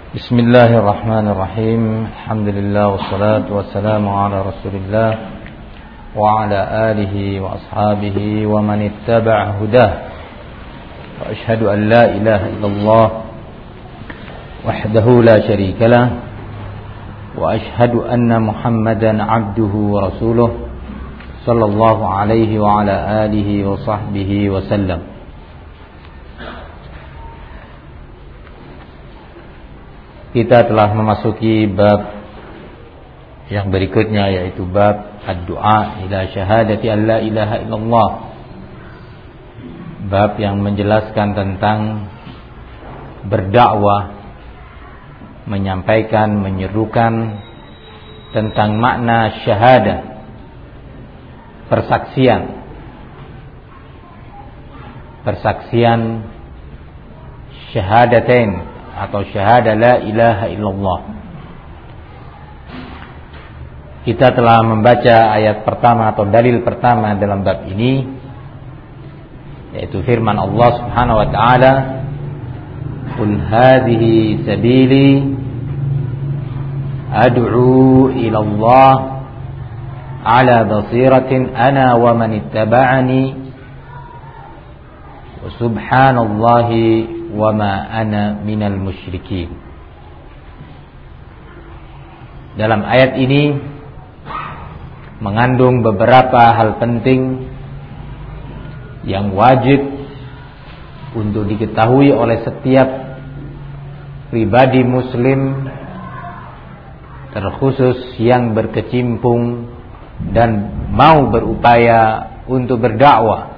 Bismillahirrahmanirrahim. Alhamdulillah wassalatu wassalamu ala Rasulillah wa ala alihi wa ashabihi wa man ittaba'a hudah. Wa ashhadu an la ilaha illallah wahdahu la syarika lah wa ashhadu anna Muhammadan 'abduhu wa rasuluh sallallahu alaihi wa ala alihi wa sahbihi wa sallam. Kita telah memasuki bab yang berikutnya, yaitu bab ad-du'a ila syahadati an la ilaha illallah. Bab yang menjelaskan tentang berdakwah, menyampaikan, menyerukan tentang makna syahadah, persaksian syahadatain atau syahadah la ilaha illallah. Kita telah membaca ayat pertama atau dalil pertama dalam bab ini, yaitu firman Allah Subhanahu wa taala, "Qul hadhihi sabili ad'u ila Allah ala basiratin ana wa man ittaba'ani wa subhanallahi wa ma ana minal musyrikin." Dalam ayat ini mengandung beberapa hal penting yang wajib untuk diketahui oleh setiap pribadi muslim, terkhusus yang berkecimpung dan mau berupaya untuk berdakwah,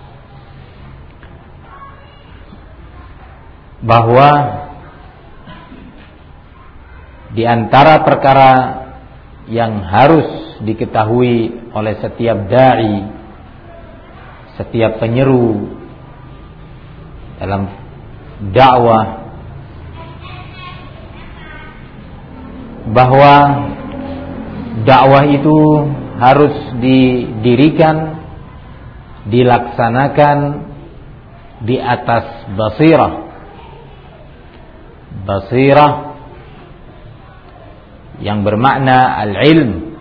bahwa di antara perkara yang harus diketahui oleh setiap dai, setiap penyeru dalam dakwah, bahwa dakwah itu harus didirikan, dilaksanakan di atas basirah yang bermakna al-ilm,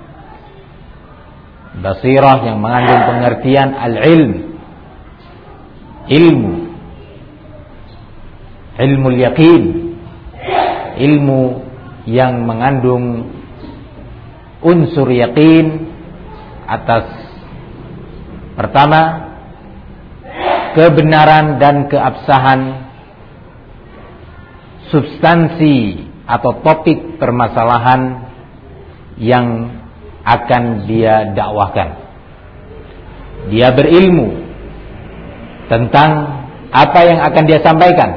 basirah yang mengandung pengertian al-ilm, ilmul yaqin, ilmu yang mengandung unsur yaqin atas pertama kebenaran dan keabsahan substansi atau topik permasalahan yang akan dia dakwahkan. Dia berilmu tentang apa yang akan dia sampaikan.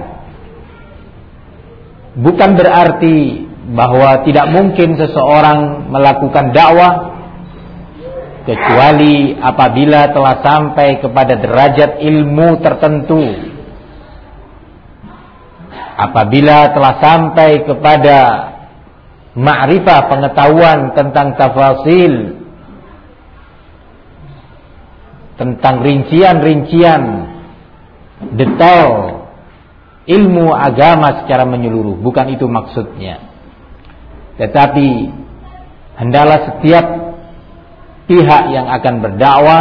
Bukan berarti bahwa tidak mungkin seseorang melakukan dakwah kecuali apabila telah sampai kepada derajat ilmu tertentu, apabila telah sampai kepada ma'rifah, pengetahuan tentang tafasil, tentang rincian-rincian detail ilmu agama secara menyeluruh. Bukan itu maksudnya. Tetapi hendaklah setiap pihak yang akan berdakwah,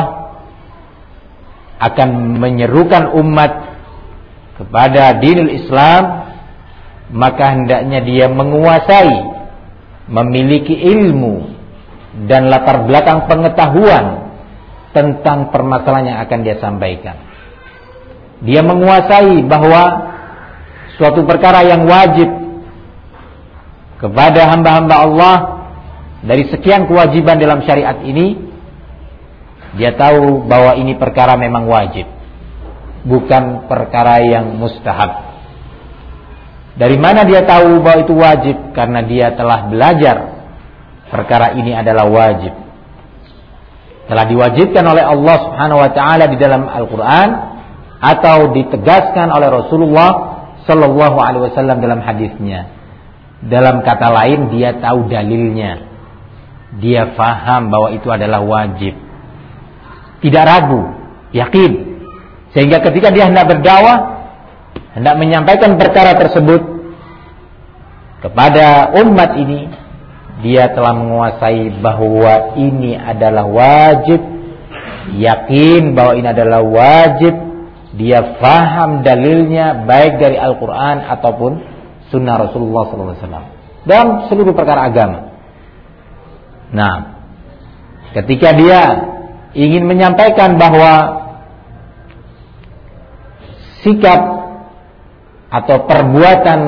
akan menyerukan umat kepada dinul Islam, maka hendaknya dia menguasai, memiliki ilmu dan latar belakang pengetahuan tentang permasalahan yang akan dia sampaikan. Dia menguasai bahwa suatu perkara yang wajib kepada hamba-hamba Allah dari sekian kewajiban dalam syariat ini, dia tahu bahwa ini perkara memang wajib, bukan perkara yang mustahab. Dari mana dia tahu bahwa itu wajib? Karena dia telah belajar perkara ini adalah wajib. Telah diwajibkan oleh Allah Subhanahu wa taala di dalam Al-Qur'an atau ditegaskan oleh Rasulullah sallallahu alaihi wasallam dalam hadisnya. Dalam kata lain, dia tahu dalilnya. Dia faham bahwa itu adalah wajib. Tidak ragu, yakin. Sehingga ketika dia hendak berdakwah, hendak menyampaikan perkara tersebut, kepada umat ini, dia telah menguasai bahwa ini adalah wajib, yakin bahwa ini adalah wajib, dia faham dalilnya baik dari Al-Quran ataupun Sunnah Rasulullah SAW dalam seluruh perkara agama. Nah, ketika dia ingin menyampaikan bahwa sikap atau perbuatan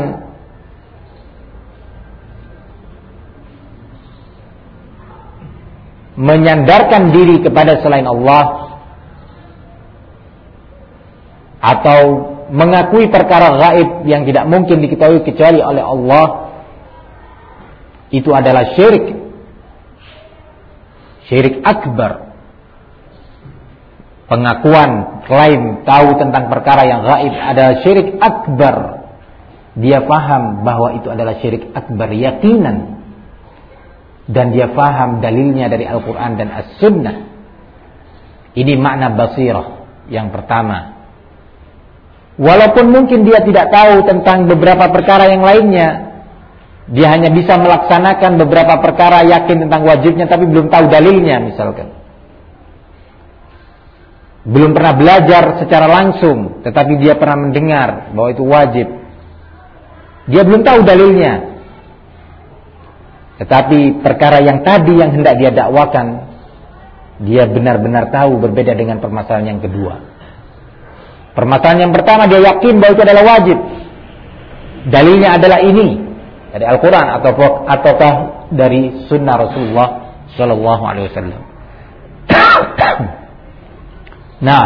menyandarkan diri kepada selain Allah atau mengakui perkara gaib yang tidak mungkin diketahui kecuali oleh Allah, itu adalah syirik akbar. Pengakuan, klaim tahu tentang perkara yang gaib adalah syirik akbar. Dia faham bahwa itu adalah syirik akbar yakinan, dan dia faham dalilnya dari Al-Quran dan As-Sunnah. Ini makna basirah yang pertama. Walaupun mungkin dia tidak tahu tentang beberapa perkara yang lainnya, dia hanya bisa melaksanakan beberapa perkara, yakin tentang wajibnya, tapi belum tahu dalilnya misalkan. Belum pernah belajar secara langsung, tetapi dia pernah mendengar bahwa itu wajib. Dia belum tahu dalilnya. Tetapi perkara yang tadi yang hendak dia dakwakan, dia benar-benar tahu, berbeda dengan permasalahan yang kedua. Permasalahan yang pertama, dia yakin bahwa itu adalah wajib. Dalilnya adalah ini, dari Al-Quran ataukah dari Sunnah Rasulullah Sallallahu Alaihi Wasallam. Nah,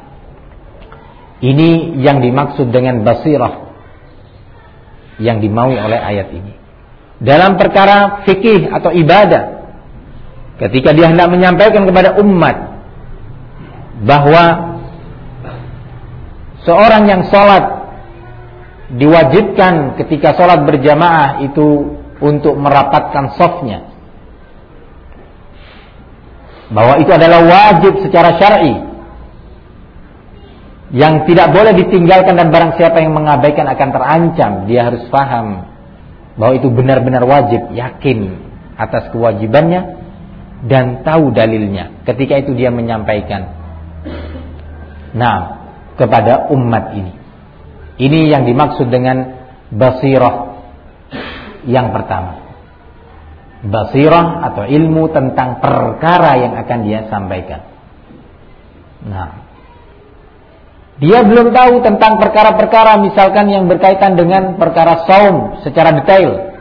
ini yang dimaksud dengan basirah yang dimaui oleh ayat ini. Dalam perkara fikih atau ibadah, ketika dia hendak menyampaikan kepada umat bahwa seorang yang sholat diwajibkan ketika sholat berjamaah itu untuk merapatkan shafnya, bahwa itu adalah wajib secara syar'i yang tidak boleh ditinggalkan, dan barang siapa yang mengabaikan akan terancam. Dia harus paham bahwa itu benar-benar wajib, yakin atas kewajibannya dan tahu dalilnya. Ketika itu dia menyampaikan kepada umat ini. Ini yang dimaksud dengan basirah yang pertama. Basirah atau ilmu tentang perkara yang akan dia sampaikan. Dia belum tahu tentang perkara-perkara misalkan yang berkaitan dengan perkara saum secara detail.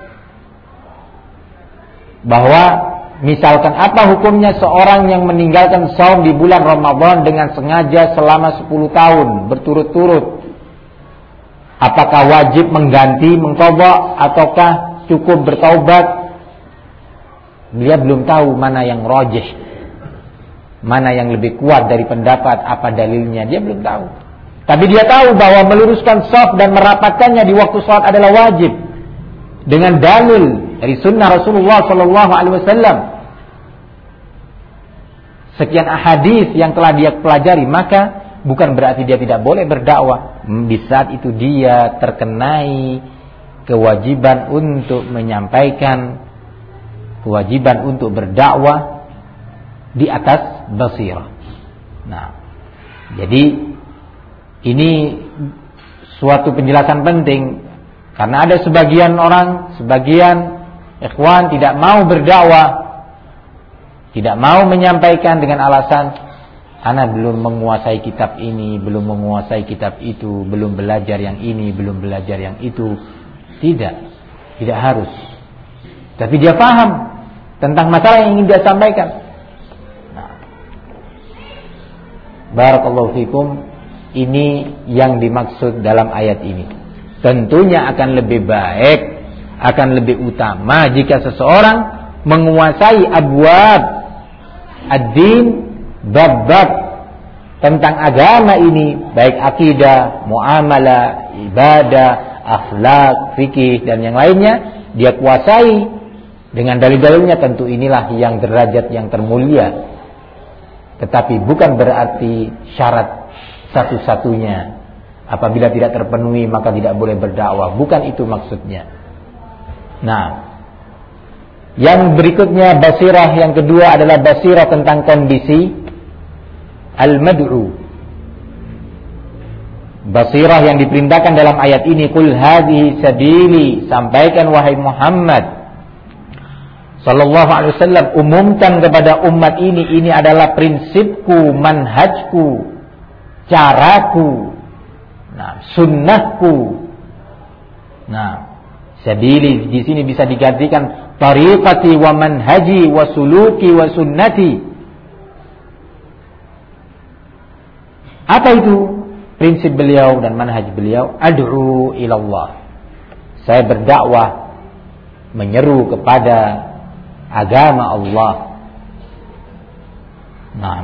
Bahwa misalkan apa hukumnya seorang yang meninggalkan saum di bulan Ramadan dengan sengaja selama 10 tahun berturut-turut. Apakah wajib mengganti, mengqadha, ataukah cukup bertaubat? Dia belum tahu mana yang rajih, mana yang lebih kuat dari pendapat, apa dalilnya, dia belum tahu. Tapi dia tahu bahwa meluruskan shaf dan merapatkannya di waktu salat adalah wajib dengan dalil dari Sunnah Rasulullah SAW. Sekian ahadits yang telah dia pelajari, maka bukan berarti dia tidak boleh berdakwah. Di saat itu dia terkenai kewajiban untuk menyampaikan, kewajiban untuk berdakwah di atas basirah. Jadi ini suatu penjelasan penting, karena ada sebagian orang, sebagian ikhwan tidak mau berdakwah, tidak mau menyampaikan dengan alasan ana belum menguasai kitab ini, belum menguasai kitab itu, belum belajar yang ini, belum belajar yang itu. Tidak harus. Tapi dia paham tentang masalah yang ingin dia sampaikan. Barakallahu fikum. Ini yang dimaksud dalam ayat ini. Tentunya akan lebih baik, akan lebih utama jika seseorang menguasai abwab ad-din, bab-bab tentang agama ini, baik akidah, muamalah, ibadah, akhlak, fikih dan yang lainnya, dia kuasai dengan dalil-dalilnya. Tentu inilah yang derajat yang termulia. Tetapi bukan berarti syarat satu-satunya. Apabila tidak terpenuhi maka tidak boleh berdakwah. Bukan itu maksudnya. Nah, yang berikutnya basirah yang kedua adalah basirah tentang kondisi al-mad'u. Basirah yang diperintahkan dalam ayat ini, qul hadhihi sabili, sampaikan wahai Muhammad sallallahu alaihi wasallam, umumkan kepada umat ini adalah prinsipku, manhajku, caraku, nah, sunnahku. Nah, sabili di sini bisa digantikan tariqati wa manhaji wa suluki wa sunnati. Apa itu prinsip beliau dan manhaj beliau? Ad'u ilallah, saya berdakwah, menyeru kepada agama Allah. Nah,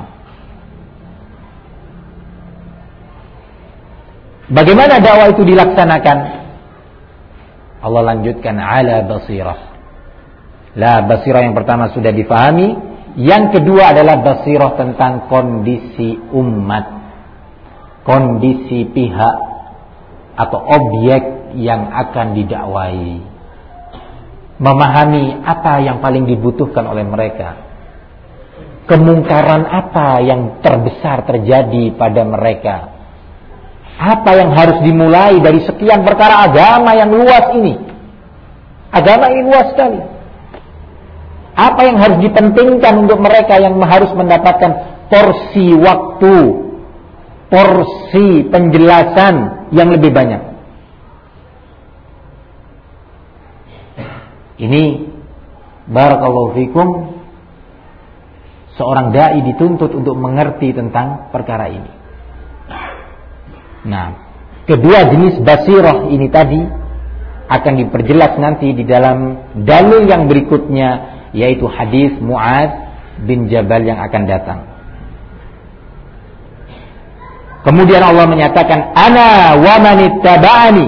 bagaimana dakwah itu dilaksanakan? Allah lanjutkan, ala basirah. La, basirah yang pertama sudah difahami. Yang kedua adalah basirah tentang kondisi umat, kondisi pihak atau objek yang akan didakwai. Memahami apa yang paling dibutuhkan oleh mereka, kemungkaran apa yang terbesar terjadi pada mereka, apa yang harus dimulai dari sekian perkara agama yang luas ini. Agama ini luas sekali. Apa yang harus dipentingkan untuk mereka yang harus mendapatkan porsi waktu, porsi penjelasan yang lebih banyak. Ini barakallahu fikum, seorang dai dituntut untuk mengerti tentang perkara ini. Nah, kedua jenis basirah ini tadi akan diperjelas nanti di dalam dalil yang berikutnya, yaitu hadis Mu'adz bin Jabal yang akan datang. Kemudian Allah menyatakan, ana wa manittaba'ani.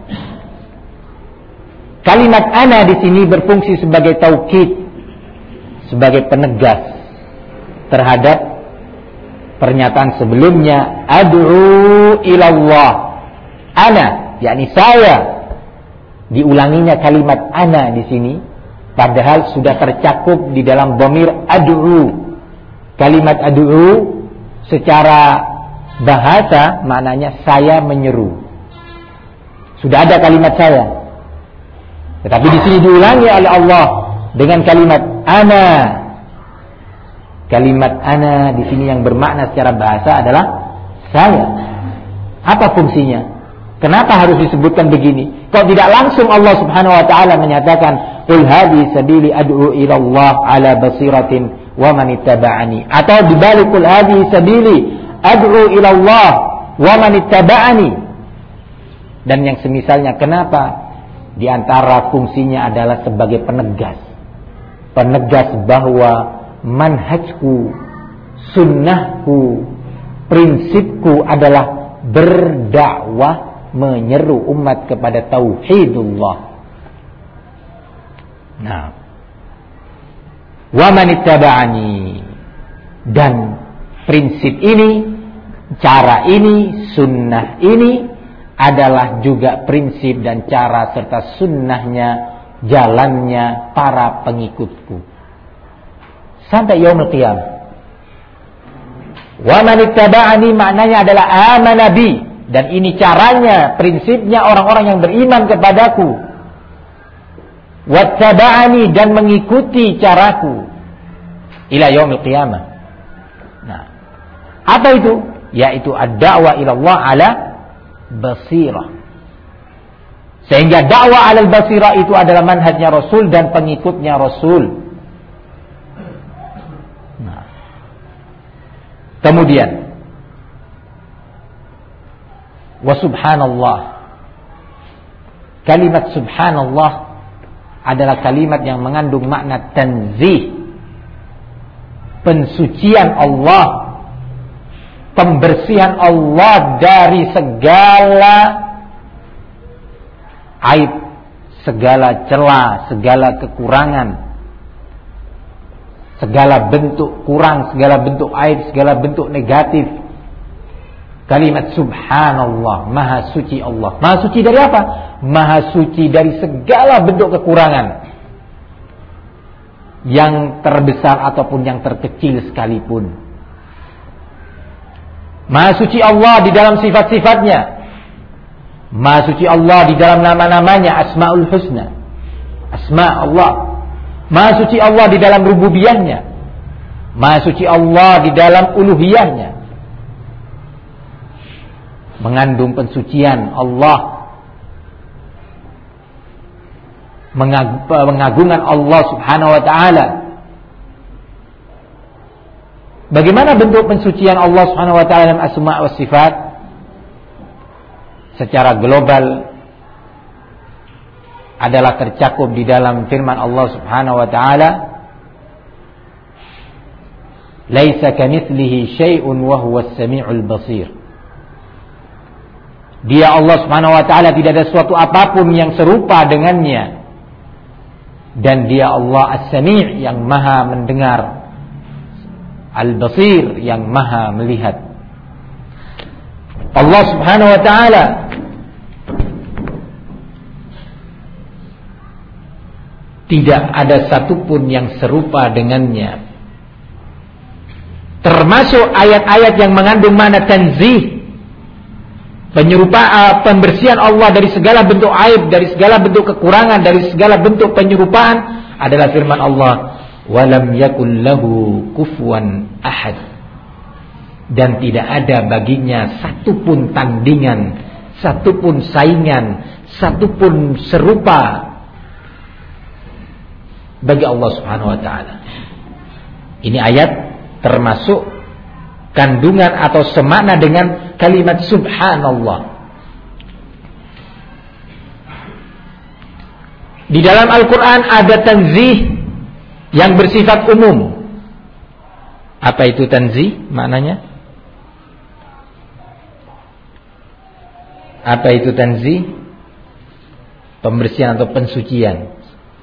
Kalimat ana di sini berfungsi sebagai taukid, sebagai penegas terhadap pernyataan sebelumnya, ad'u ilallah. Ana, yakni saya. Diulanginya kalimat ana di sini, padahal sudah tercakup di dalam dhamir ad'u. Kalimat ad'u secara bahasa maknanya saya menyeru. Sudah ada kalimat saya. Tetapi di sini diulangi oleh Allah dengan kalimat ana. Kalimat ana di sini yang bermakna secara bahasa adalah saya. Apa fungsinya? Kenapa harus disebutkan begini? Kok tidak langsung Allah Subhanahu wa taala menyatakan qul hadhihi sabili ad'u ila Allah ala basiratin wa man ittaba'ani, atau dibalik qul hadhihi sabili ad'u ila Allah wa man ittaba'ani, dan yang semisalnya. Kenapa? Di antara fungsinya adalah sebagai penegas. Penegas bahwa manhajku, sunnahku, prinsipku adalah berdakwah, menyeru umat kepada tauhidullah. Nah, wa man ittaba'ani, dan prinsip ini, cara ini, sunnah ini adalah juga prinsip dan cara serta sunnahnya, jalannya para pengikutku sampai yaumul qiyamah. Wa man ittaba'ani maknanya adalah amana bi, dan ini caranya, prinsipnya orang-orang yang beriman kepadaku. Wattaba'ani, dan mengikuti caraku ila yaumil qiyamah. Nah, apa itu? Yaitu ad-da'wa ila Allah ala basirah. Sehingga dakwah alal basirah itu adalah manhajnya Rasul dan pengikutnya Rasul. Nah, kemudian wa subhanallah. Kalimat subhanallah adalah kalimat yang mengandung makna tanzih, pensucian Allah, pembersihan Allah dari segala aib, segala celah, segala kekurangan, segala bentuk kurang, segala bentuk aib, segala bentuk negatif. Kalimat subhanallah, maha suci Allah. Maha suci dari apa? Maha suci dari segala bentuk kekurangan, yang terbesar ataupun yang terkecil sekalipun. Maha suci Allah di dalam sifat-sifatnya, Maha suci Allah di dalam nama-namanya, Asmaul Husna, Asma Allah. Maha suci Allah di dalam rububiyahnya, Maha suci Allah di dalam uluhiyahnya. Mengandung pensucian Allah, pengagungan Allah Subhanahu wa ta'ala. Bagaimana bentuk pensucian Allah Subhanahu wa ta'ala dalam asma' wa sifat? Secara global adalah tercakup di dalam firman Allah Subhanahu wa ta'ala, laisa kamitslihi syai'un wa huwas sami'ul basir. Dia Allah Subhanahu wa ta'ala tidak ada suatu apapun yang serupa dengannya, dan dia Allah As-Sami' yang maha mendengar, Al-Basir yang maha melihat. Allah Subhanahu wa ta'ala tidak ada satupun yang serupa dengannya. Termasuk ayat-ayat yang mengandung makna tanzih, pembersihan Allah dari segala bentuk aib, dari segala bentuk kekurangan, dari segala bentuk penyerupaan, adalah firman Allah, walam yakul lahu kufuwan ahad. Dan tidak ada baginya satupun tandingan, satupun saingan, satupun serupa bagi Allah Subhanahu wa ta'ala. Ini ayat termasuk kandungan atau semakna dengan kalimat subhanallah. Di dalam Al-Quran ada tanzih yang bersifat umum. Apa itu tanzih maknanya? Apa itu tanzih? Pembersihan atau pensucian.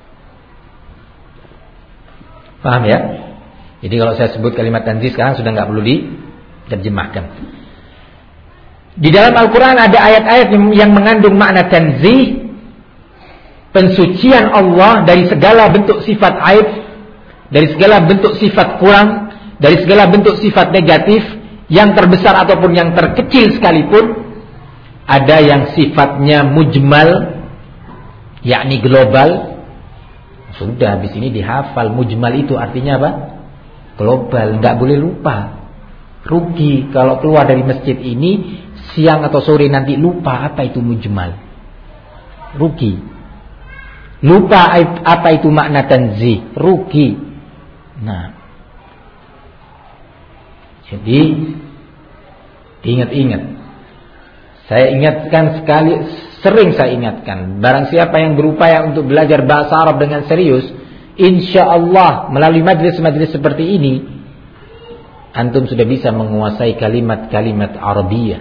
Paham ya? Jadi kalau saya sebut kalimat tanzih sekarang sudah nggak perlu diterjemahkan. Di dalam Al-Quran ada ayat-ayat yang mengandung makna tanzih, pensucian Allah dari segala bentuk sifat aib, dari segala bentuk sifat kurang, dari segala bentuk sifat negatif, yang terbesar ataupun yang terkecil sekalipun. Ada yang sifatnya mujmal, yakni global. Sudah habis ini dihafal, mujmal itu artinya apa? Global, nggak boleh lupa. Rugi kalau keluar dari masjid ini siang atau sore nanti lupa apa itu mujmal. Rugi. Lupa apa itu makna tanzih, rugi. Nah, jadi ingat-ingat. Saya ingatkan sekali, sering saya ingatkan, barang siapa yang berupaya untuk belajar bahasa Arab dengan serius, insya Allah melalui majlis-majlis seperti ini, antum sudah bisa menguasai kalimat-kalimat Arabiyah.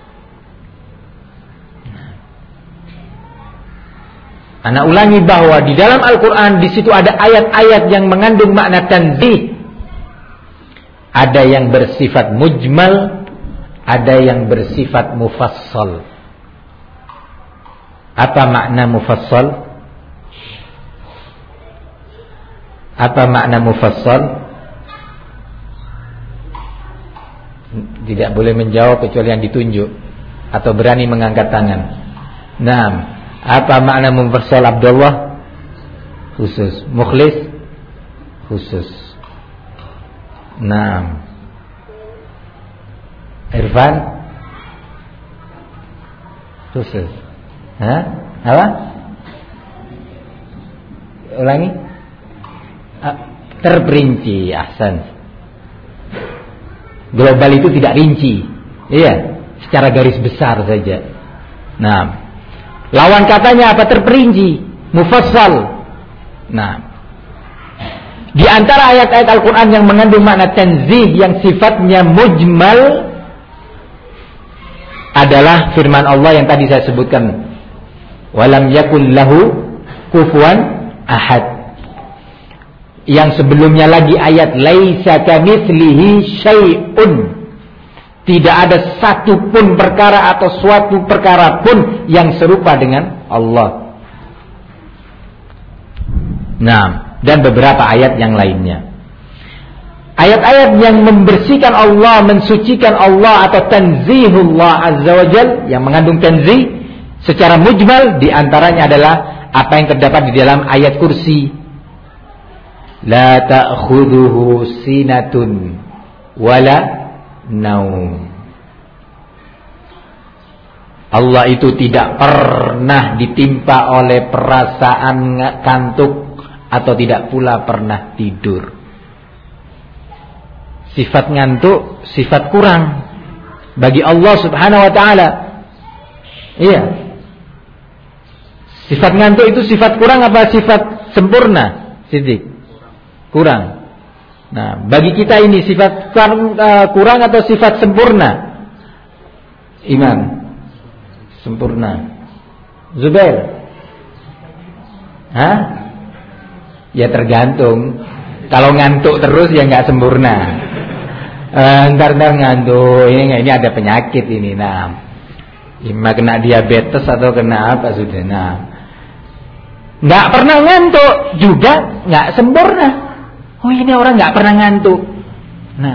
Ana ulangi bahwa di dalam Al-Quran di situ ada ayat-ayat yang mengandung makna tanzih. Ada yang bersifat mujmal, ada yang bersifat mufassal. Apa makna mufassal? Apa makna mufassal? Tidak boleh menjawab kecuali yang ditunjuk atau berani mengangkat tangan. Nah, apa makna mufassal Abdullah? Khusus. Mukhlis? Khusus. Nah, Irfan? Khusus. Hah? Apa? Ulangi. Terperinci. Ahsan. Global itu tidak rinci. Iya, secara garis besar saja. Nah, lawan katanya apa? Terperinci, mufassal. Nah, di antara ayat-ayat Al-Quran yang mengandung makna tanzih yang sifatnya mujmal adalah firman Allah yang tadi saya sebutkan, walam yakul lahu kufuwan ahad. Yang sebelumnya lagi ayat laisa kamitslihi syai'un, Tidak ada satu pun perkara atau suatu perkara pun yang serupa dengan Allah. Nah, dan beberapa ayat yang lainnya. Ayat-ayat yang membersihkan Allah, mensucikan Allah atau tanzihullah azza wa jal, yang mengandung tanzih secara mujmal, diantaranya adalah apa yang terdapat di dalam ayat kursi. La ta'khudhuhu sinatun wala naum. Allah itu tidak pernah ditimpa oleh perasaan kantuk atau tidak pula pernah tidur. Sifat ngantuk, sifat kurang bagi Allah subhanahu wa ta'ala. Iya. Sifat ngantuk itu sifat kurang apa sifat sempurna? Siddiq. Kurang. Nah, bagi kita ini sifat kurang atau sifat sempurna? Iman. Sempurna. Zubair. Hah? Ya tergantung. Kalau ngantuk terus ya nggak sempurna. Ntar ngantuk, ini ada penyakit ini. Nah, ima kena diabetes atau kena apa sudah. Nah, nggak pernah ngantuk juga nggak sempurna. Oh, ini orang nggak pernah ngantuk. Nah,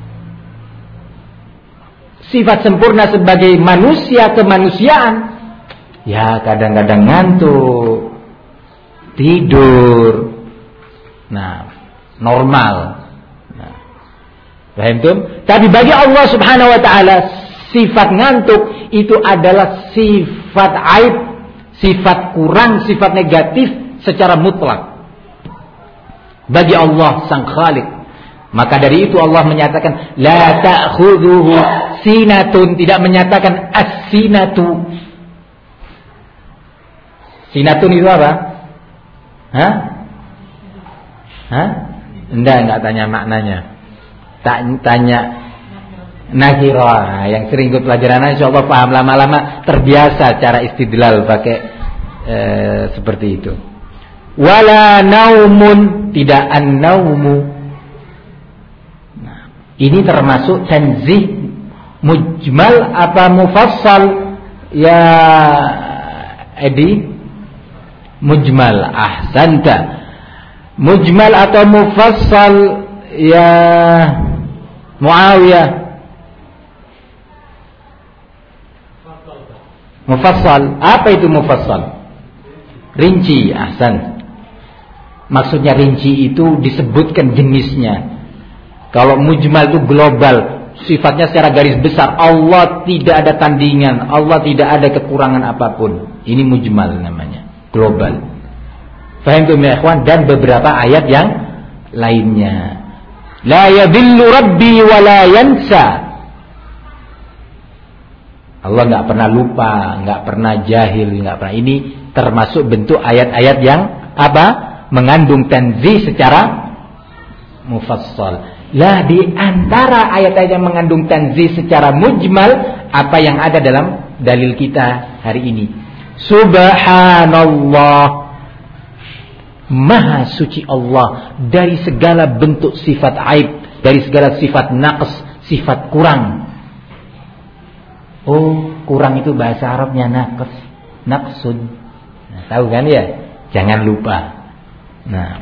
sifat sempurna sebagai manusia kemanusiaan, ya kadang-kadang ngantuk, tidur. Nah, normal. Paham tuh? Tapi bagi Allah subhanahu wa ta'ala, sifat ngantuk itu adalah sifat aib, sifat kurang, sifat negatif secara mutlak bagi Allah sang Khalik. Maka dari itu Allah menyatakan la ta'khudhuhu sinatun, tidak menyatakan as-sinatu. Sinatun itu apa? Hah? Enggak tanya maknanya. Tanya nakirah. Yang sering ikut pelajaran insyaallah paham, lama-lama terbiasa cara istidlal pakai seperti itu. Wala naumun, tidak an-naumu. Nah, ini termasuk tanzih mujmal apa mufassal ya Edi? Mujmal, ahsanta. Mujmal atau mufassal ya Muawiyah? Mufassal. Apa itu mufassal? Rinci, ahsan. Maksudnya rinci itu disebutkan jenisnya. Kalau mujmal itu global, sifatnya secara garis besar. Allah tidak ada tandingan, Allah tidak ada kekurangan apapun. Ini mujmal namanya, global. Faham tuh ya ikhwan? Dan beberapa ayat yang lainnya. La yadhillu rabbi wa la yansa. Allah enggak pernah lupa, enggak pernah jahil, enggak pernah. Ini termasuk bentuk ayat-ayat yang apa? Mengandung tanzih secara mufassal. Lah di antara ayat-ayat yang mengandung tanzih secara mujmal, apa yang ada dalam dalil kita hari ini? Subhanallah, maha suci Allah dari segala bentuk sifat aib, dari segala sifat naqs, sifat kurang. Oh, kurang itu bahasa Arabnya naqs, naqsun. Nah, tahu kan ya? Jangan lupa. Nah,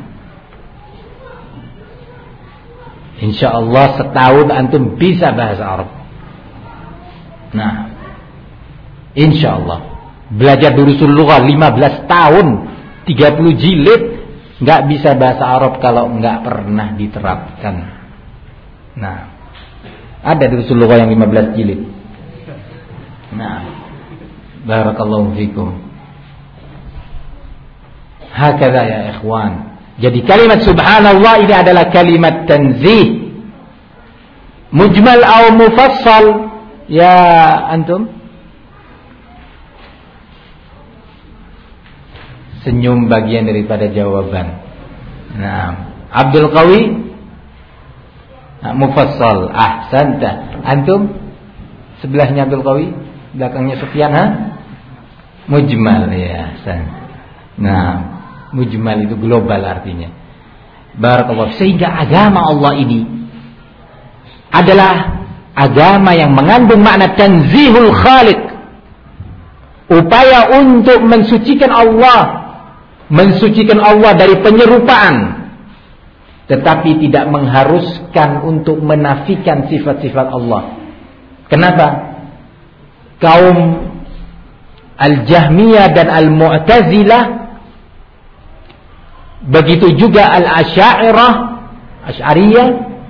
insyaallah setahun antum bisa bahasa Arab. Nah, insyaallah belajar durusul lughah 15 tahun, 30 jilid, nggak bisa bahasa Arab kalau nggak pernah diterapkan. Nah, ada durusul lughah yang 15 jilid. Nah, barakallahu fikum. Hakadha ya ikhwan. Jadi kalimat subhanallah ini adalah kalimat tanzih. Mujmal atau mufassal ya antum? Senyum bagian daripada jawaban. Nah, Abdul Qawi mufassal, ahsanta. Antum sebelahnya Abdul Qawi, belakangnya Sufyan, mujmal ya, ahsan. Nah, mujmal itu global artinya. Barakallahu. Sehingga agama Allah ini adalah agama yang mengandung makna tanzihul khaliq, upaya untuk mensucikan Allah dari penyerupaan, tetapi tidak mengharuskan untuk menafikan sifat-sifat Allah. Kenapa? Kaum Al-Jahmiyah dan Al-Mu'tazilah, begitu juga Asy'ariyah,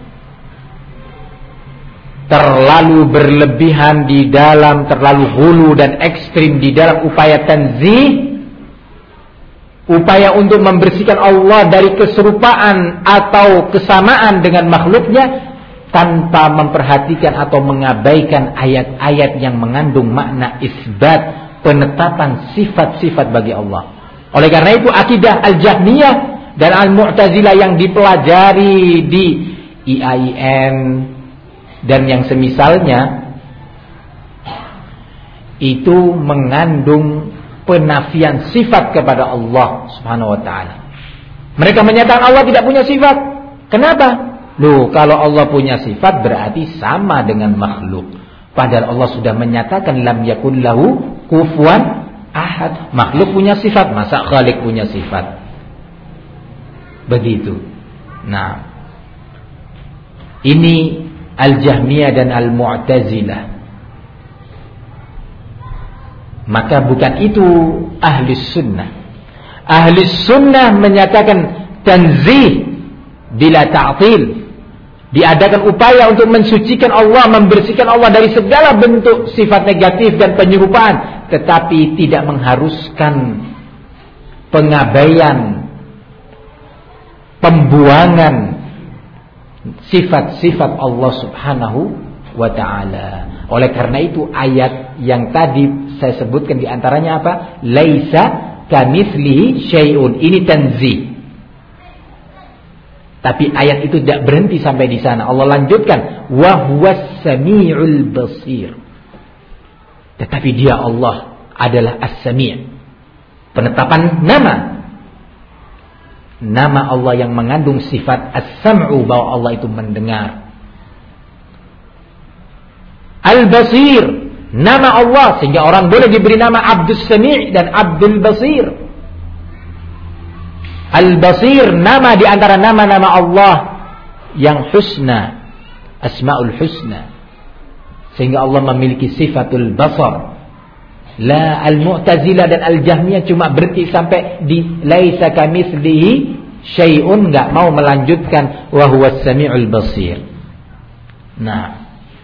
terlalu berlebihan di dalam, terlalu hulu dan ekstrim di dalam upaya tanzih, upaya untuk membersihkan Allah dari keserupaan atau kesamaan dengan makhluknya, tanpa memperhatikan atau mengabaikan ayat-ayat yang mengandung makna isbat, penetapan sifat-sifat bagi Allah. Oleh karena itu akidah Al-Jahmiyah dan Al-Mu'tazilah yang dipelajari di IAIN dan yang semisalnya itu mengandung penafian sifat kepada Allah Subhanahu wa taala. Mereka menyatakan Allah tidak punya sifat. Kenapa? Loh, kalau Allah punya sifat berarti sama dengan makhluk. Padahal Allah sudah menyatakan lam yakun lahu kufuwan ahad. Makhluk punya sifat, masa Khalik punya sifat? Begitu. Nah, ini Al-Jahmiyah dan Al-Mu'tazilah. Maka bukan itu Ahli Sunnah. Ahli Sunnah menyatakan tanzih bila ta'til, diadakan upaya untuk mensucikan Allah, membersihkan Allah dari segala bentuk sifat negatif dan penyerupaan, tetapi tidak mengharuskan pengabaian, pembuangan sifat-sifat Allah Subhanahu wa ta'ala. Oleh karena itu ayat yang tadi saya sebutkan diantaranya apa? Laisa kamitslihi syai'un. Ini tanzih. Tapi ayat itu tidak berhenti sampai di sana. Allah lanjutkan, wa huwas samiul basir. Tetapi dia Allah adalah as-sami'. Penetapan nama Allah yang mengandung sifat as-sam'u, bahwa Allah itu mendengar. Al-Basir, nama Allah, sehingga orang boleh diberi nama Abdus Sami' dan Abdul Basir. Al-Basir, nama di antara nama-nama Allah yang husna, Asmaul Husna, sehingga Allah memiliki sifatul basar. La, Al-Mu'tazilah dan Al-Jahmiyah cuma berhenti sampai di laisa kamitslihi syai'un, enggak mau melanjutkan wa huwas sami'ul basir. Nah,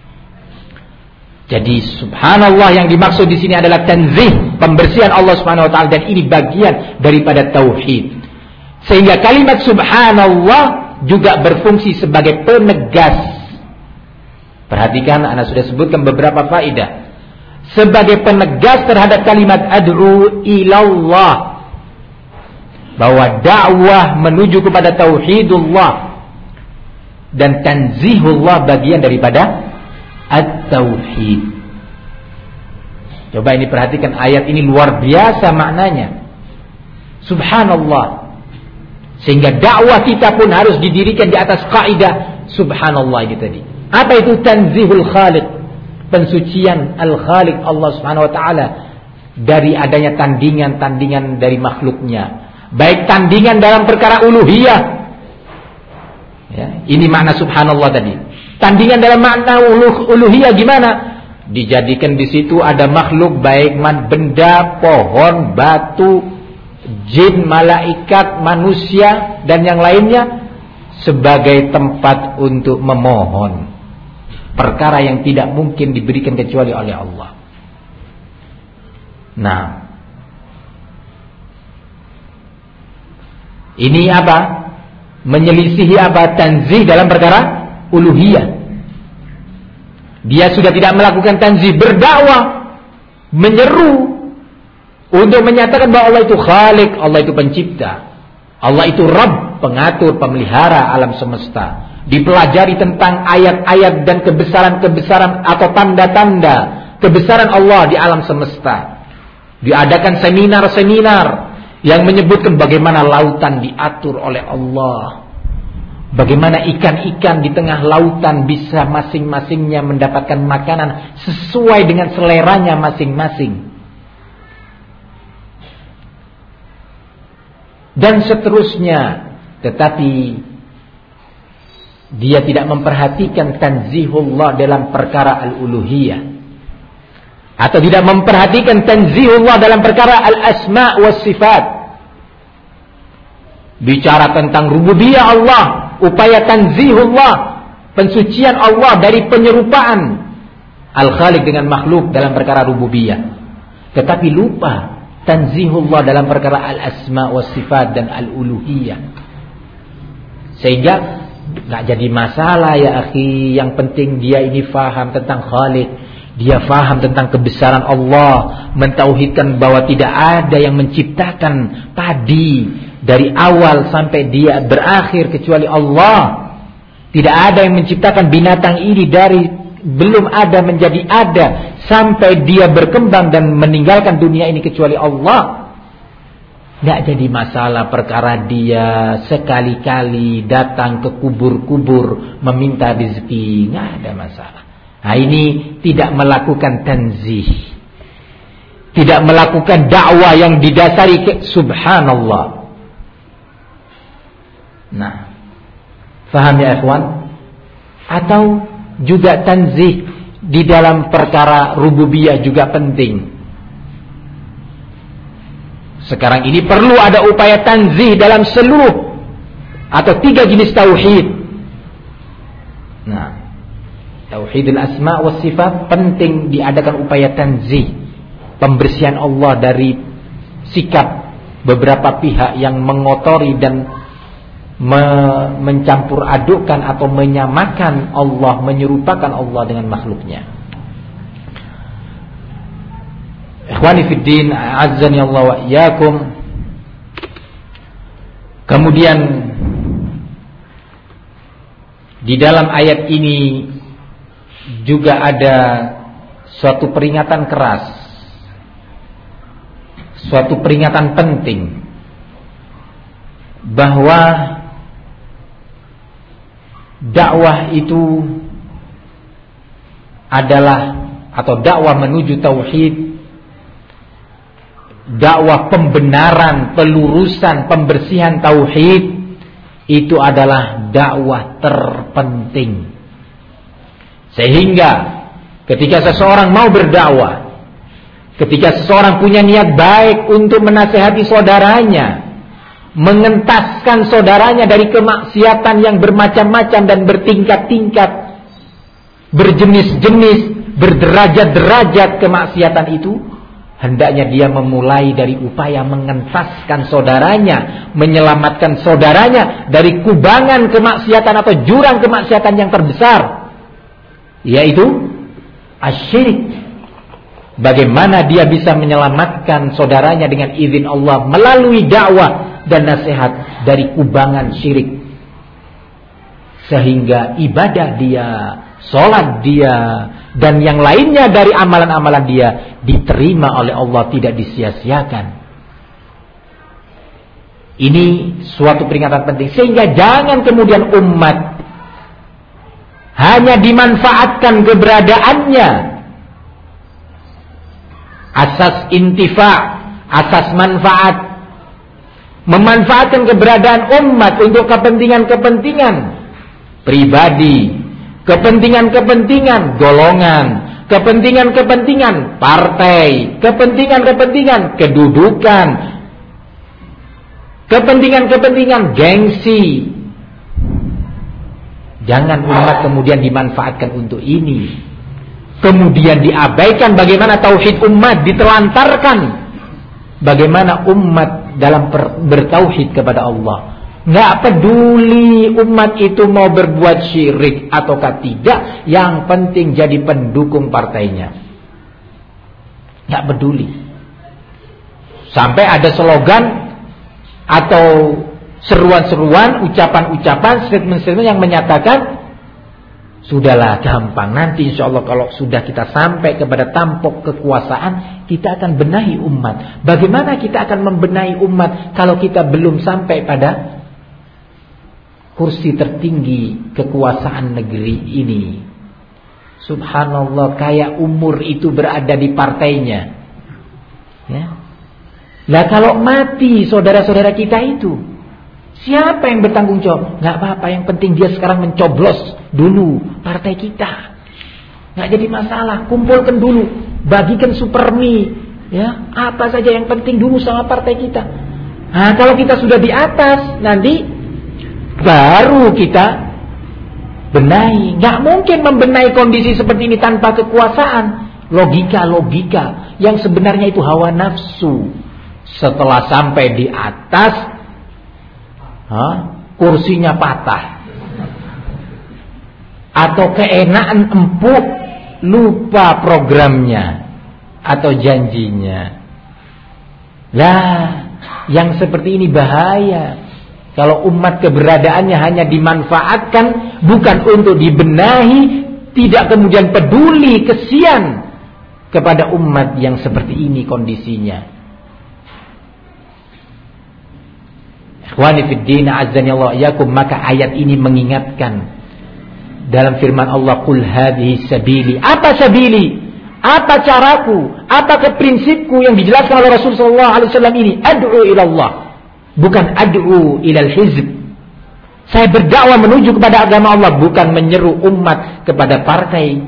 jadi subhanallah yang dimaksud di sini adalah tanzih, pembersihan Allah Subhanahu wa taala, dan ini bagian daripada tauhid. Sehingga kalimat subhanallah juga berfungsi sebagai penegas. Perhatikan, Anda sudah sebutkan beberapa faedah. Sebagai penegas terhadap kalimat ad'u ilallah, bahwa dakwah menuju kepada tauhidullah dan tanzihullah bagian daripada at-tauhid. Coba ini perhatikan, ayat ini luar biasa maknanya. Subhanallah. Sehingga dakwah kita pun harus didirikan di atas kaidah subhanallah ini tadi. Apa itu tanzihul khaliq? Pensucian al-khaliq Allah Subhanahu wa taala dari adanya tandingan-tandingan dari makhluknya. Baik tandingan dalam perkara uluhiyah. Ya, ini makna subhanallah tadi. Tandingan dalam makna uluhiyah gimana? Dijadikan di situ ada makhluk, baik benda, pohon, batu, jin, malaikat, manusia dan yang lainnya, sebagai tempat untuk memohon perkara yang tidak mungkin diberikan kecuali oleh Allah. Nah, ini apa? Menyelisihi apa? Tanzih dalam perkara uluhiyah. Dia sudah tidak melakukan tanzih, berdakwah, menyeru untuk menyatakan bahwa Allah itu Khalik, Allah itu pencipta, Allah itu Rabb, pengatur, pemelihara alam semesta. Dipelajari tentang ayat-ayat dan kebesaran-kebesaran atau tanda-tanda kebesaran Allah di alam semesta. Diadakan seminar-seminar yang menyebutkan bagaimana lautan diatur oleh Allah, Bagaimana ikan-ikan di tengah lautan bisa masing-masingnya mendapatkan makanan sesuai dengan seleranya masing-masing. Dan seterusnya. Tetapi dia tidak memperhatikan tanzihullah dalam perkara al-uluhiyah, atau tidak memperhatikan tanzihullah dalam perkara al-asma' was sifat. Bicara tentang rububiyah Allah, upaya tanzihullah, pensucian Allah dari penyerupaan al-khaliq dengan makhluk dalam perkara rububiyah. Tetapi lupa tanzihullah dalam perkara al-asma' was sifat dan al-uluhiyah. Sehingga nggak jadi masalah ya akhi. Yang penting dia ini faham tentang Khaliq, dia faham tentang kebesaran Allah, mentauhidkan bahwa tidak ada yang menciptakan padi dari awal sampai dia berakhir kecuali Allah. Tidak ada yang menciptakan binatang ini dari belum ada menjadi ada sampai dia berkembang dan meninggalkan dunia ini kecuali Allah. Tidak jadi masalah perkara dia sekali-kali datang ke kubur-kubur meminta rezeki. Tidak ada masalah. Nah, ini tidak melakukan tanzih, tidak melakukan dakwah yang didasari subhanallah. Nah, faham ya ikhwan? Atau juga tanzih di dalam perkara rububiyah juga penting. Sekarang ini perlu ada upaya tanzih dalam seluruh atau 3 jenis tauhid. Nah, tauhidul asma' was sifat penting diadakan upaya tanzih, pembersihan Allah dari sikap beberapa pihak yang mengotori dan mencampur adukkan atau menyamakan Allah, menyerupakan Allah dengan makhluknya. Ikhwani fid din, azzani Allah wa iyyakum. Kemudian di dalam ayat ini juga ada suatu peringatan keras, suatu peringatan penting bahwa dakwah itu adalah, atau dakwah menuju tauhid, dakwah pembenaran, pelurusan, pembersihan tauhid, itu adalah dakwah terpenting. Sehingga ketika seseorang mau berdakwah, ketika seseorang punya niat baik untuk menasihati saudaranya, mengentaskan saudaranya dari kemaksiatan yang bermacam-macam dan bertingkat-tingkat, berjenis-jenis, berderajat-derajat kemaksiatan itu, hendaknya dia memulai dari upaya mengentaskan saudaranya, menyelamatkan saudaranya dari kubangan kemaksiatan atau jurang kemaksiatan yang terbesar, yaitu asyirik. Bagaimana dia bisa menyelamatkan saudaranya dengan izin Allah melalui dakwah dan nasihat dari kubangan syirik, sehingga ibadah dia, sholat dia, dan yang lainnya dari amalan-amalan dia diterima oleh Allah, tidak disia-siakan. Ini suatu peringatan penting, sehingga jangan kemudian umat hanya dimanfaatkan keberadaannya, asas intifa, asas manfaat, memanfaatkan keberadaan umat untuk kepentingan-kepentingan pribadi, kepentingan-kepentingan golongan, kepentingan-kepentingan partai, kepentingan-kepentingan kedudukan, kepentingan-kepentingan gengsi. Jangan umat kemudian dimanfaatkan untuk ini, kemudian diabaikan bagaimana tauhid umat ditelantarkan, bagaimana umat dalam bertauhid kepada Allah. Nggak peduli umat itu mau berbuat syirik ataukah tidak, yang penting jadi pendukung partainya. Nggak peduli. Sampai ada slogan atau seruan-seruan, ucapan-ucapan, statement-statement yang menyatakan, sudahlah gampang, nanti insya Allah kalau sudah kita sampai kepada tampuk kekuasaan, kita akan benahi umat. Bagaimana kita akan membenahi umat kalau kita belum sampai pada kursi tertinggi kekuasaan negeri ini. Subhanallah, kayak umur itu berada di partainya. Ya. Lah kalau mati saudara-saudara kita itu, siapa yang bertanggung jawab? Nggak apa-apa, yang penting dia sekarang mencoblos dulu partai kita. Nggak jadi masalah, kumpulkan dulu, bagikan supermi, ya, apa saja yang penting dulu sama partai kita. Nah, kalau kita sudah di atas, nanti baru kita benahi. Nggak mungkin membenahi kondisi seperti ini tanpa kekuasaan. Logika-logika yang sebenarnya itu hawa nafsu. Setelah sampai di atas, kursinya patah, atau keenaan empuk, lupa programnya atau janjinya. Lah, yang seperti ini bahaya. Kalau umat keberadaannya hanya dimanfaatkan, bukan untuk dibenahi, tidak kemudian peduli, kesian kepada umat yang seperti ini kondisinya. Ikhwani fid din, azzani Allah yakum, maka ayat ini mengingatkan dalam firman Allah, qul hadhihi sabili. Apa sabili? Apa caraku? Apa prinsipku yang dijelaskan oleh Rasul sallallahu alaihi wasallam ini? Ad'u ila Allah, bukan ad'u ilal hizb. Saya berdakwah menuju kepada agama Allah, bukan menyeru umat kepada partai.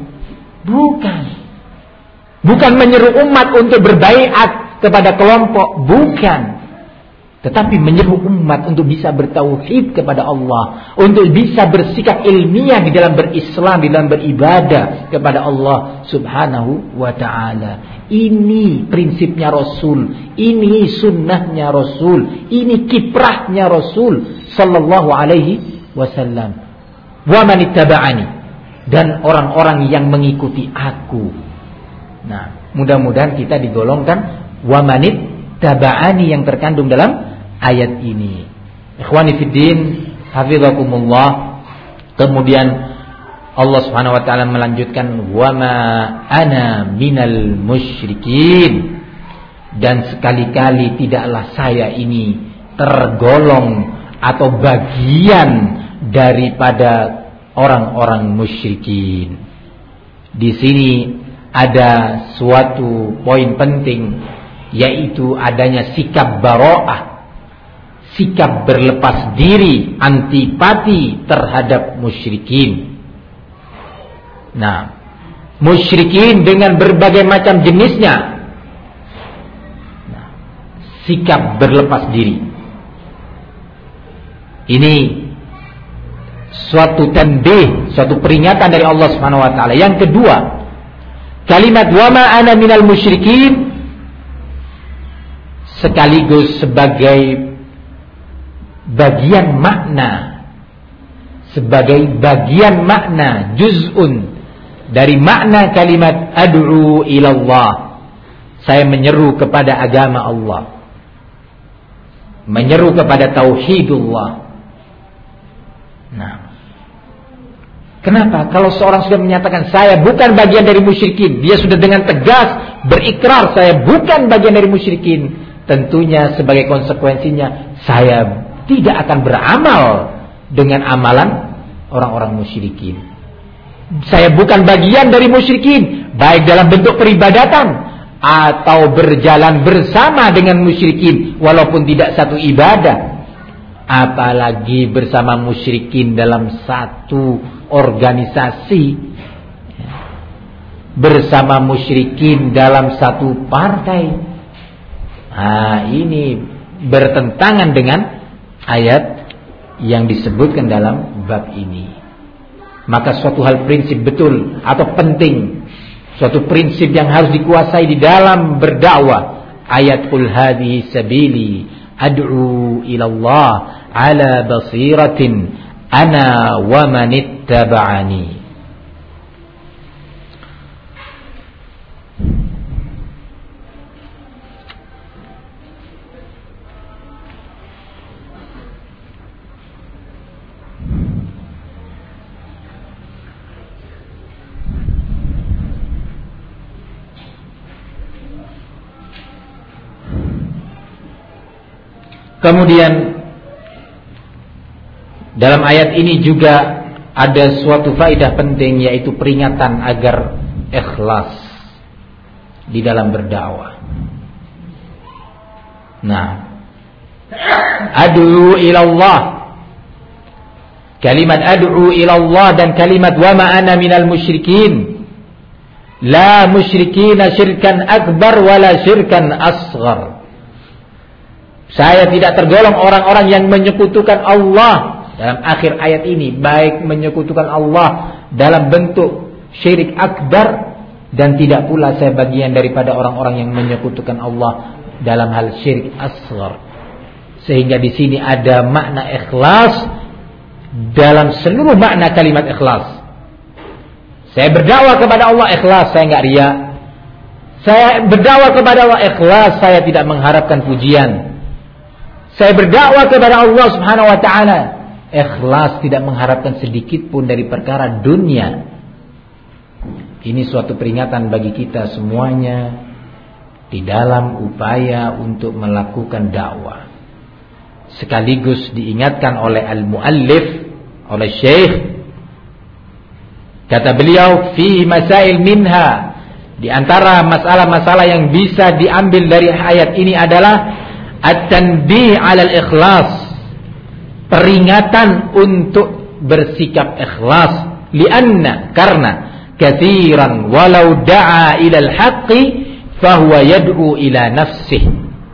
Bukan menyeru umat untuk berbaiat kepada kelompok, bukan. Tetapi menyeru umat untuk bisa bertauhid kepada Allah, untuk bisa bersikap ilmiah di dalam berislam, di dalam beribadah kepada Allah Subhanahu wa ta'ala. Ini prinsipnya Rasul, ini sunnahnya Rasul, ini kiprahnya Rasul sallallahu alaihi wasallam. Wa man ittaba'ani, dan orang-orang yang mengikuti aku. Nah, mudah-mudahan kita digolongkan wa man ittaba'ani yang terkandung dalam ayat ini. Ikhwani fiddin, hafizakumullah. Kemudian Allah Subhanahu wa taala melanjutkan, wa ma ana minal musyrikin, dan sekali-kali tidaklah saya ini tergolong atau bagian daripada orang-orang musyrikin. Di sini ada suatu poin penting, yaitu adanya sikap bara'ah, sikap berlepas diri, antipati terhadap musyrikin. Nah, musyrikin dengan berbagai macam jenisnya. Nah, sikap berlepas diri ini suatu tanbih, suatu peringatan dari Allah Subhanahu wa taala. Yang kedua, kalimat wa ma ana minal musyrikin sekaligus sebagai bagian makna, sebagai bagian makna, juz'un dari makna kalimat ad'u ilallah. Saya menyeru kepada agama Allah, menyeru kepada tauhidullah. Nah, kenapa? Kalau seorang sudah menyatakan saya bukan bagian dari musyrikin, dia sudah dengan tegas berikrar saya bukan bagian dari musyrikin, tentunya sebagai konsekuensinya saya tidak akan beramal dengan amalan orang-orang musyrikin. Saya bukan bagian dari musyrikin, baik dalam bentuk peribadatan atau berjalan bersama dengan musyrikin walaupun tidak satu ibadah, apalagi bersama musyrikin dalam satu organisasi, bersama musyrikin dalam satu partai. Nah, ini bertentangan dengan ayat yang disebutkan dalam bab ini. Maka suatu hal prinsip betul atau penting, suatu prinsip yang harus dikuasai di dalam berdakwah, ayat qul hadhihi sabili ad'u ila Allah ala basiratin ana wa man ittaba'ani. Kemudian Dalam ayat ini juga ada suatu faedah penting, yaitu peringatan agar ikhlas di dalam berdakwah. Nah, ad'u ilallah, kalimat ad'u ilallah dan kalimat wa ma ana minal musyrikin, la musyrikina syirkan akbar wala syirkan asghar. Saya tidak tergolong orang-orang yang menyekutukan Allah. Dalam akhir ayat ini, baik menyekutukan Allah dalam bentuk syirik akbar, dan tidak pula saya bagian daripada orang-orang yang menyekutukan Allah dalam hal syirik asghar. Sehingga di sini ada makna ikhlas dalam seluruh makna kalimat ikhlas. Saya berdakwah kepada Allah ikhlas, saya enggak riya. Saya berdakwah kepada Allah ikhlas, saya tidak mengharapkan pujian. Saya berdakwah kepada Allah Subhanahu wa taala ikhlas, tidak mengharapkan sedikit pun dari perkara dunia. Ini suatu peringatan bagi kita semuanya di dalam upaya untuk melakukan dakwah. Sekaligus diingatkan oleh al-muallif, oleh Syekh, kata beliau, fi masail minha, di antara masalah-masalah yang bisa diambil dari ayat ini adalah at-tanbih 'alal ikhlas, peringatan untuk bersikap ikhlas. Lianna, karena katsiran walau da'a ilal haqqi fahuwa yad'u ila nafsih.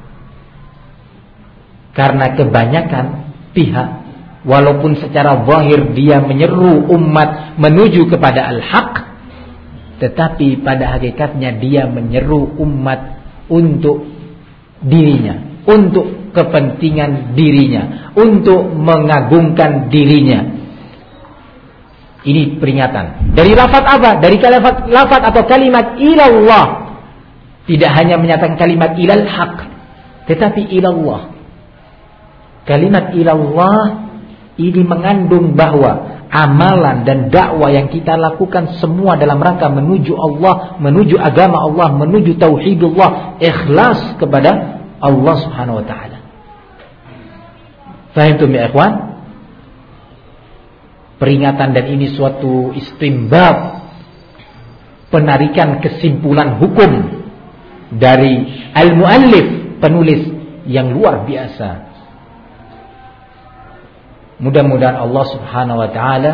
Karena kebanyakan pihak, walaupun secara zahir dia menyeru umat menuju kepada al-haq, tetapi pada hakikatnya dia menyeru umat untuk dirinya, untuk kepentingan dirinya, untuk mengagungkan dirinya. Ini peringatan. Dari lafaz apa? Dari lafaz atau kalimat ilallah. Tidak hanya menyatakan kalimat ilal haq, tetapi ilallah. Kalimat ilallah ini mengandung bahwa amalan dan dakwah yang kita lakukan semua dalam rangka menuju Allah, menuju agama Allah, menuju tauhidullah, ikhlas kepada Allah Subhanahu wa taala. Fahimtum ya ikhwan? Peringatan, dan ini suatu istinbat, penarikan kesimpulan hukum dari al-muallif, penulis yang luar biasa. Mudah-mudahan Allah Subhanahu wa taala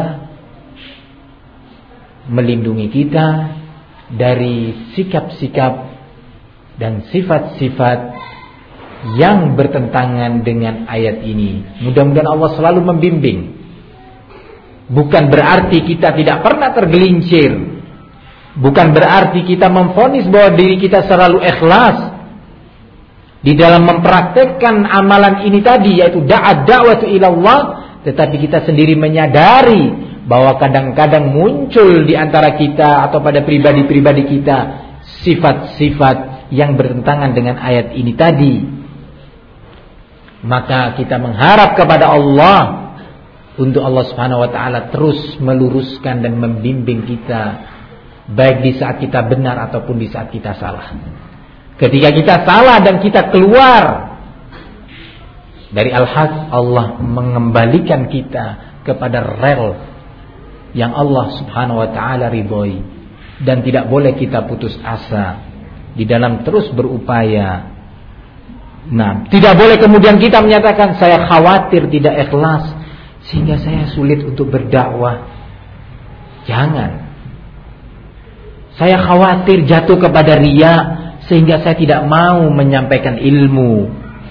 melindungi kita dari sikap-sikap dan sifat-sifat yang bertentangan dengan ayat ini. Mudah-mudahan Allah selalu membimbing. Bukan berarti kita tidak pernah tergelincir. Bukan berarti kita memvonis bahwa diri kita selalu ikhlas di dalam mempraktekkan amalan ini tadi, yaitu da'watu ilallah. Tetapi kita sendiri menyadari bahwa kadang-kadang muncul di antara kita atau pada pribadi-pribadi kita sifat-sifat yang bertentangan dengan ayat ini tadi. Maka kita mengharap kepada Allah untuk Allah Subhanahu wa taala terus meluruskan dan membimbing kita, baik di saat kita benar ataupun di saat kita salah. Ketika kita salah dan kita keluar dari al-haq, Allah mengembalikan kita kepada rel yang Allah Subhanahu wa taala ridhoi, dan tidak boleh kita putus asa di dalam terus berupaya. Nah, tidak boleh kemudian kita menyatakan saya khawatir tidak ikhlas sehingga saya sulit untuk berdakwah. Jangan. Saya khawatir jatuh kepada riya sehingga saya tidak mau menyampaikan ilmu.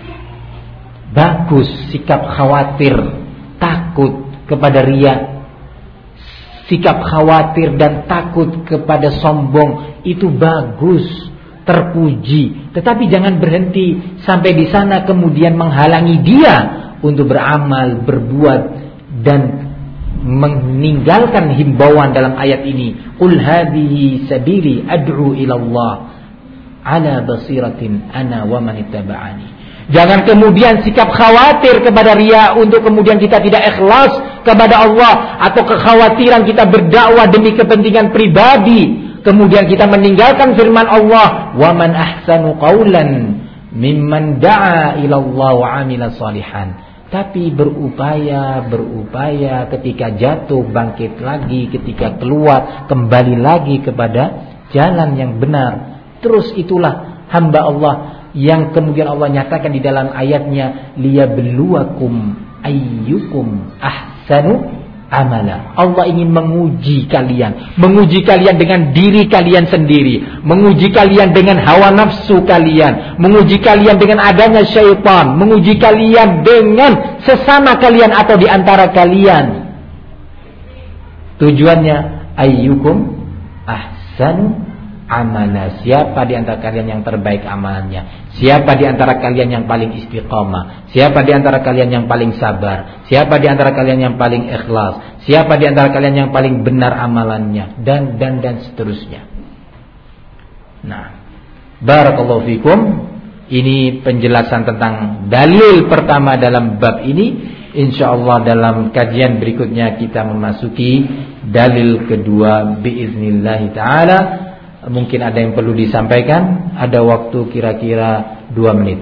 Bagus sikap khawatir, takut kepada riya. Sikap khawatir dan takut kepada sombong itu bagus, terpuji. Tetapi jangan berhenti sampai di sana kemudian menghalangi dia untuk beramal, berbuat, dan meninggalkan himbauan dalam ayat ini. Qul hadhihi sabili ad'u ila Allah ala basiratin ana wa man ittaba'ani. Jangan kemudian sikap khawatir kepada riya untuk kemudian kita tidak ikhlas kepada Allah, atau kekhawatiran kita berdakwah demi kepentingan pribadi, kemudian kita meninggalkan firman Allah, wa man ahsanu qawlan mimman da'a ila Allah wa 'amila salihan. Tapi berupaya ketika jatuh bangkit lagi, ketika keluar kembali lagi kepada jalan yang benar. Terus itulah hamba Allah yang kemudian Allah nyatakan di dalam ayatnya, liyabluwakum ayyukum ahsanu amala. Allah ingin menguji kalian dengan diri kalian sendiri, menguji kalian dengan hawa nafsu kalian, menguji kalian dengan adanya syaitan, menguji kalian dengan sesama kalian atau di antara kalian. Tujuannya ayyukum ahsanu amala. Siapa di antara kalian yang terbaik amalannya? Siapa di antara kalian yang paling istiqamah? Siapa di antara kalian yang paling sabar? Siapa di antara kalian yang paling ikhlas? Siapa di antara kalian yang paling benar amalannya? Dan seterusnya. Nah, barakallahu fikum. Ini penjelasan tentang dalil pertama dalam bab ini. InsyaAllah dalam kajian berikutnya kita memasuki dalil kedua biiznillahi ta'ala. Mungkin ada yang perlu disampaikan. Ada waktu kira-kira 2 menit.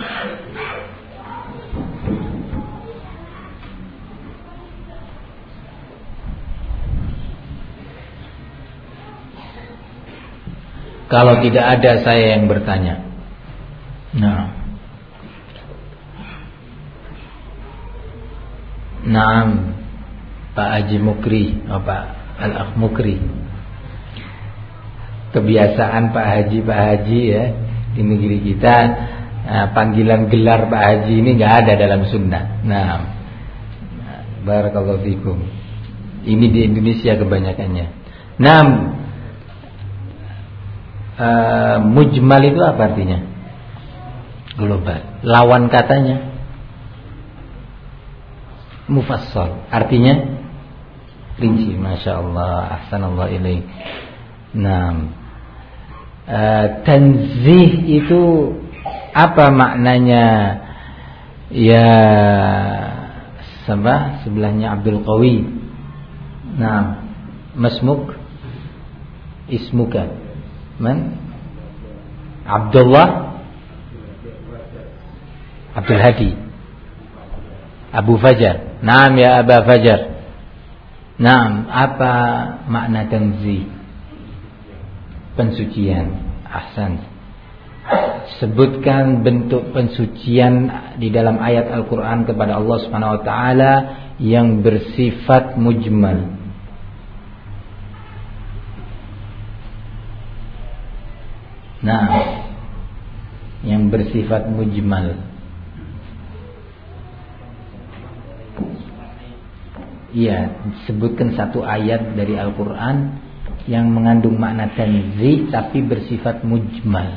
Kalau tidak ada, saya yang bertanya. Naam, Pak Haji Mukri, Pak Al-Akh Mukri. Kebiasaan Pak Haji ya di negeri kita, panggilan gelar Pak Haji ini nggak ada dalam sunnah. Nah, barakallahu fikum. Ini di Indonesia kebanyakannya. Nah, mujmal itu apa artinya? Global. Lawan katanya mufassal, artinya rinci. Masya Allah, ahsanallah ilaik. Nah, tanzih itu apa maknanya? Ya, sebelahnya Abdul Qawi. Nah, masmuk, ismuka, man? Abdullah, Abdul Hadi, Abu Fajar. Naam ya Aba Fajar. Naam, apa makna tanzih? Pensucian. Ahsan. Sebutkan bentuk pensucian di dalam ayat Al-Quran kepada Allah Subhanahu Wa Taala yang bersifat mujmal. Nah, yang bersifat mujmal. Iya, sebutkan satu ayat dari Al-Quran yang mengandung makna tanzih tapi bersifat mujmal.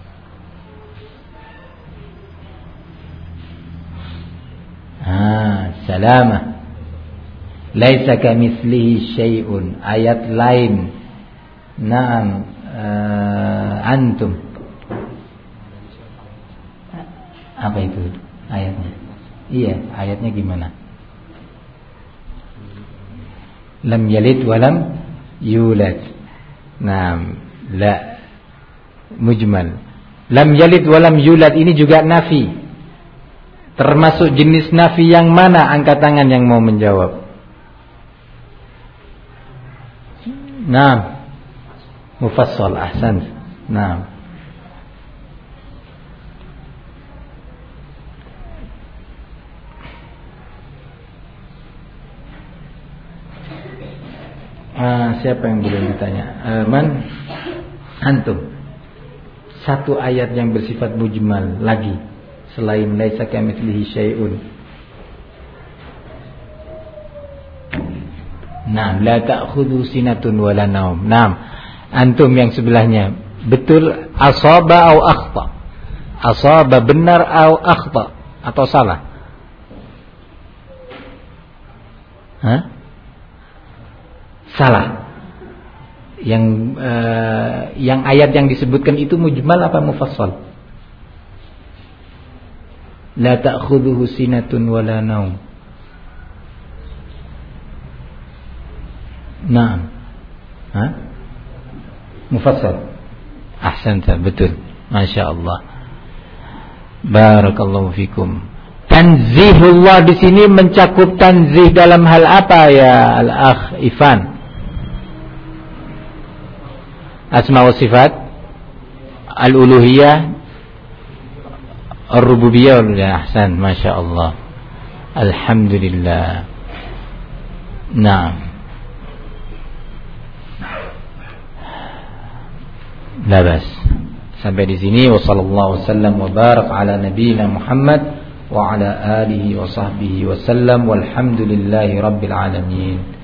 Salamah. Laisa kamitslihi syai'un. Ayat lain. Naam, antum. Apa itu ayatnya? Iya, ayatnya gimana? Lam yalid walam yulad. Naam, la, mujmal. Lam yalid walam yulad ini juga nafi. Termasuk jenis nafi yang mana? Angkat tangan yang mau menjawab. Naam, mufassal, ahsan. Naam. Siapa yang boleh ditanya? Man, antum. Satu ayat yang bersifat mujmal lagi selain laisa kamitslihi syai'un. Naam, la ta'khudhu sinatun wala naum. Naam, antum yang sebelahnya. Betul, asaba atau akhta? Asaba benar atau akhta? Atau salah? Salah. Yang ayat yang disebutkan itu mujmal apa mufassal? La ta'khudhuhu sinatun wala naum. Naam. Mufassal. Ahsanta, betul. Masya Allah. Barakallahu fikum. Tanzihullah di sini mencakup tanzih dalam hal apa ya al-akh Ifan? Asma wa sifat, al-uluhiyah, ar-rububiyah. Ya ahsan, masya Allah, alhamdulillah. Nah, labas. Sampai di sini. Wassallallahu wasallam wa barak ala nabiyyina Muhammad wa ala alihi wa sahbihi wasallam walhamdulillahi rabbil alamin.